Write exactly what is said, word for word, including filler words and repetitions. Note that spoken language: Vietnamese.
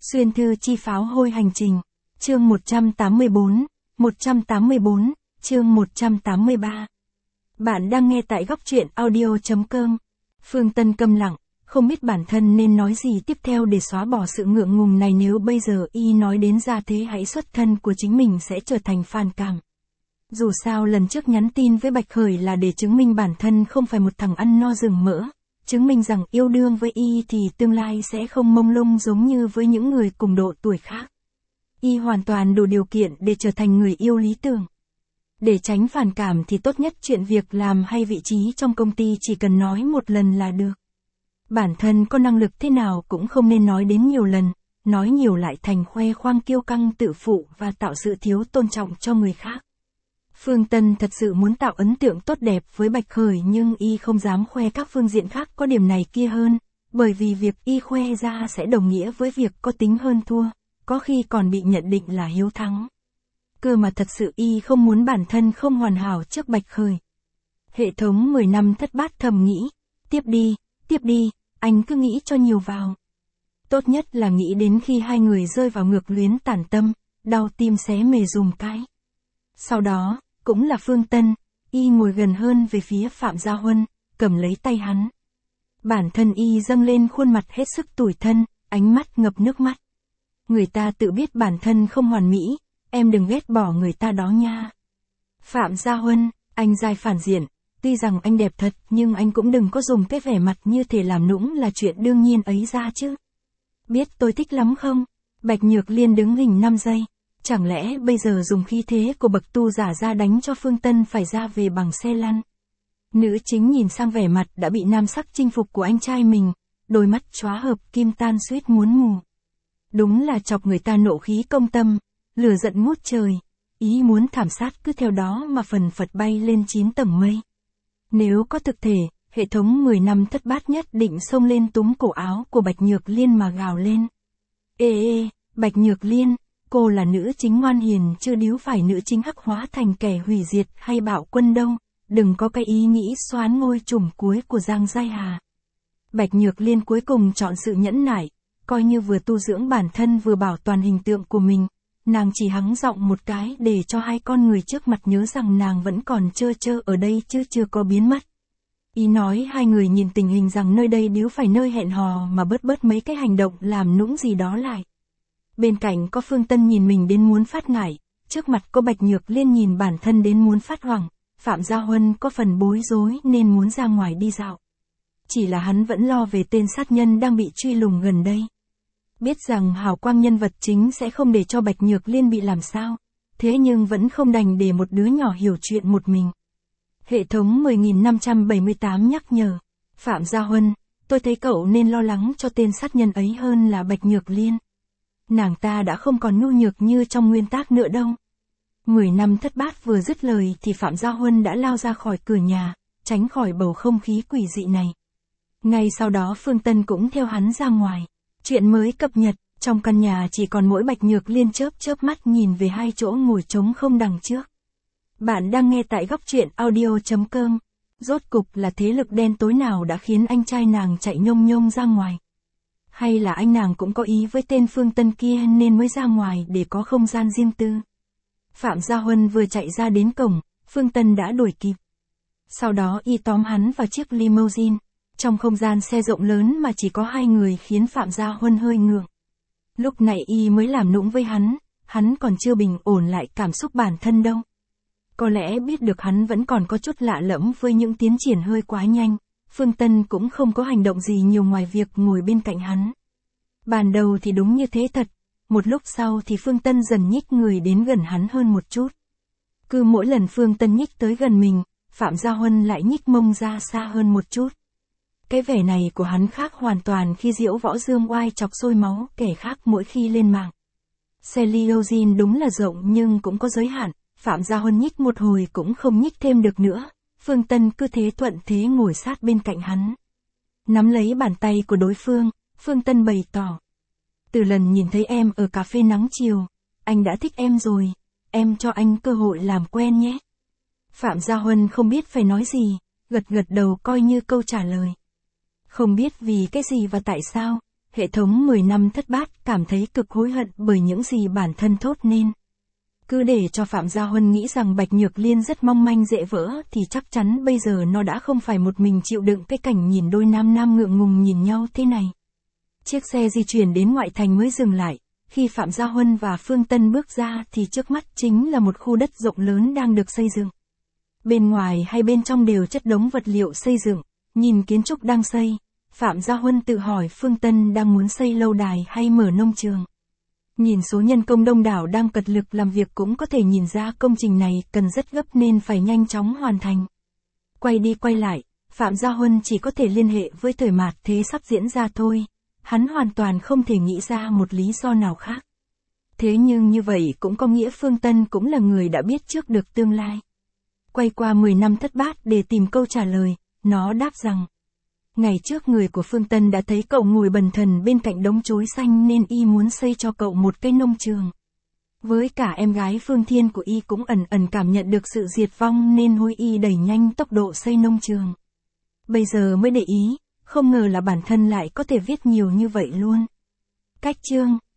Xuyên thư chi pháo hôi hành trình. Chương một trăm tám mươi bốn, một trăm tám mươi bốn, chương một trăm tám mươi ba. Bạn đang nghe tại góc truyện audio chấm com. Phương Tân câm lặng, không biết bản thân nên nói gì tiếp theo để xóa bỏ sự ngượng ngùng này, nếu bây giờ y nói đến ra thế hãy xuất thân của chính mình sẽ trở thành phản cảm. Dù sao lần trước nhắn tin với Bạch Khởi là để chứng minh bản thân không phải một thằng ăn no rừng mỡ, chứng minh rằng yêu đương với y thì tương lai sẽ không mông lung giống như với những người cùng độ tuổi khác. Y hoàn toàn đủ điều kiện để trở thành người yêu lý tưởng. Để tránh phản cảm thì tốt nhất chuyện việc làm hay vị trí trong công ty chỉ cần nói một lần là được. Bản thân có năng lực thế nào cũng không nên nói đến nhiều lần, nói nhiều lại thành khoe khoang kiêu căng tự phụ và tạo sự thiếu tôn trọng cho người khác. Phương Tân thật sự muốn tạo ấn tượng tốt đẹp với Bạch Khởi nhưng y không dám khoe các phương diện khác có điểm này kia hơn, bởi vì việc y khoe ra sẽ đồng nghĩa với việc có tính hơn thua, có khi còn bị nhận định là hiếu thắng. Cơ mà thật sự y không muốn bản thân không hoàn hảo trước Bạch Khởi. Hệ thống mười năm thất bát thầm nghĩ, tiếp đi, tiếp đi, anh cứ nghĩ cho nhiều vào. Tốt nhất là nghĩ đến khi hai người rơi vào ngược luyến tản tâm, đau tim xé mề dùm cái. Sau đó, cũng là Phương Tân, y ngồi gần hơn về phía Phạm Gia Huân, cầm lấy tay hắn. Bản thân y dâng lên khuôn mặt hết sức tủi thân, ánh mắt ngập nước mắt. Người ta tự biết bản thân không hoàn mỹ, em đừng ghét bỏ người ta đó nha. Phạm Gia Huân, anh dai phản diện, tuy rằng anh đẹp thật nhưng anh cũng đừng có dùng cái vẻ mặt như thể làm nũng là chuyện đương nhiên ấy ra chứ. Biết tôi thích lắm không? Bạch Nhược Liên đứng hình năm giây. Chẳng lẽ bây giờ dùng khí thế của bậc tu giả ra đánh cho Phương Tân phải ra về bằng xe lăn? Nữ chính nhìn sang vẻ mặt đã bị nam sắc chinh phục của anh trai mình, đôi mắt chóa hợp kim tan suýt muốn mù. Đúng là chọc người ta nộ khí công tâm, lửa giận ngút trời, ý muốn thảm sát cứ theo đó mà phần phật bay lên chín tầng mây. Nếu có thực thể, hệ thống mười năm thất bát nhất định xông lên túm cổ áo của Bạch Nhược Liên mà gào lên. Ê ê, Bạch Nhược Liên, cô là nữ chính ngoan hiền chứ điếu phải nữ chính hắc hóa thành kẻ hủy diệt hay bạo quân đâu, đừng có cái ý nghĩ xoán ngôi trùm cuối của Giang Giai Hà. Bạch Nhược Liên cuối cùng chọn sự nhẫn nại, coi như vừa tu dưỡng bản thân vừa bảo toàn hình tượng của mình, nàng chỉ hắng giọng một cái để cho hai con người trước mặt nhớ rằng nàng vẫn còn chơ chơ ở đây chứ chưa có biến mất. Ý nói hai người nhìn tình hình rằng nơi đây điếu phải nơi hẹn hò mà bớt bớt mấy cái hành động làm nũng gì đó lại. Bên cạnh có Phương Tân nhìn mình đến muốn phát ngải, trước mặt có Bạch Nhược Liên nhìn bản thân đến muốn phát hoảng, Phạm Gia Huân có phần bối rối nên muốn ra ngoài đi dạo. Chỉ là hắn vẫn lo về tên sát nhân đang bị truy lùng gần đây. Biết rằng hào quang nhân vật chính sẽ không để cho Bạch Nhược Liên bị làm sao, thế nhưng vẫn không đành để một đứa nhỏ hiểu chuyện một mình. Hệ thống mười nghìn năm trăm bảy mươi tám nhắc nhở, Phạm Gia Huân, tôi thấy cậu nên lo lắng cho tên sát nhân ấy hơn là Bạch Nhược Liên. Nàng ta đã không còn nhu nhược như trong nguyên tác nữa đâu. Mười năm thất bát vừa dứt lời thì Phạm Gia Huân đã lao ra khỏi cửa nhà, tránh khỏi bầu không khí quỷ dị này. Ngay sau đó Phương Tân cũng theo hắn ra ngoài. Chuyện mới cập nhật, trong căn nhà chỉ còn mỗi Bạch Nhược Liên chớp chớp mắt nhìn về hai chỗ ngồi trống không đằng trước. Bạn đang nghe tại góc truyện audio chấm com. Rốt cục là thế lực đen tối nào đã khiến anh trai nàng chạy nhông nhông ra ngoài? Hay là anh nàng cũng có ý với tên Phương Tân kia nên mới ra ngoài để có không gian riêng tư? Phạm Gia Huân vừa chạy ra đến cổng, Phương Tân đã đuổi kịp. Sau đó y tóm hắn vào chiếc limousine. Trong không gian xe rộng lớn mà chỉ có hai người khiến Phạm Gia Huân hơi ngượng. Lúc này y mới làm nũng với hắn, hắn còn chưa bình ổn lại cảm xúc bản thân đâu. Có lẽ biết được hắn vẫn còn có chút lạ lẫm với những tiến triển hơi quá nhanh, Phương Tân cũng không có hành động gì nhiều ngoài việc ngồi bên cạnh hắn. Ban đầu thì đúng như thế thật, một lúc sau thì Phương Tân dần nhích người đến gần hắn hơn một chút. Cứ mỗi lần Phương Tân nhích tới gần mình, Phạm Gia Huân lại nhích mông ra xa hơn một chút. Cái vẻ này của hắn khác hoàn toàn khi Diễu Võ Dương Oai chọc sôi máu kẻ khác mỗi khi lên mạng. Xe limousine đúng là rộng nhưng cũng có giới hạn, Phạm Gia Huân nhích một hồi cũng không nhích thêm được nữa, Phương Tân cứ thế thuận thế ngồi sát bên cạnh hắn. Nắm lấy bàn tay của đối phương, Phương Tân bày tỏ. Từ lần nhìn thấy em ở cà phê nắng chiều, anh đã thích em rồi, em cho anh cơ hội làm quen nhé. Phạm Gia Huân không biết phải nói gì, gật gật đầu coi như câu trả lời. Không biết vì cái gì và tại sao, Hệ thống mười năm thất bát cảm thấy cực hối hận bởi những gì bản thân thốt nên. Cứ để cho Phạm Gia Huân nghĩ rằng Bạch Nhược Liên rất mong manh dễ vỡ thì chắc chắn bây giờ nó đã không phải một mình chịu đựng cái cảnh nhìn đôi nam nam ngượng ngùng nhìn nhau thế này. Chiếc xe di chuyển đến ngoại thành mới dừng lại. Khi Phạm Gia Huân và Phương Tân bước ra thì trước mắt chính là một khu đất rộng lớn đang được xây dựng. Bên ngoài hay bên trong đều chất đống vật liệu xây dựng, nhìn kiến trúc đang xây. Phạm Gia Huân tự hỏi Phương Tân đang muốn xây lâu đài hay mở nông trường. Nhìn số nhân công đông đảo đang cật lực làm việc cũng có thể nhìn ra công trình này cần rất gấp nên phải nhanh chóng hoàn thành. Quay đi quay lại, Phạm Gia Huân chỉ có thể liên hệ với thời mạt thế sắp diễn ra thôi. Hắn hoàn toàn không thể nghĩ ra một lý do nào khác. Thế nhưng như vậy cũng có nghĩa Phương Tân cũng là người đã biết trước được tương lai. Quay qua mười năm thất bát để tìm câu trả lời, nó đáp rằng. Ngày trước người của Phương Tân đã thấy cậu ngồi bần thần bên cạnh đống chối xanh nên y muốn xây cho cậu một cái nông trường. Với cả em gái Phương Thiên của y cũng ẩn ẩn cảm nhận được sự diệt vong nên hối y đẩy nhanh tốc độ xây nông trường. Bây giờ mới để ý, không ngờ là bản thân lại có thể viết nhiều như vậy luôn. Cách chương,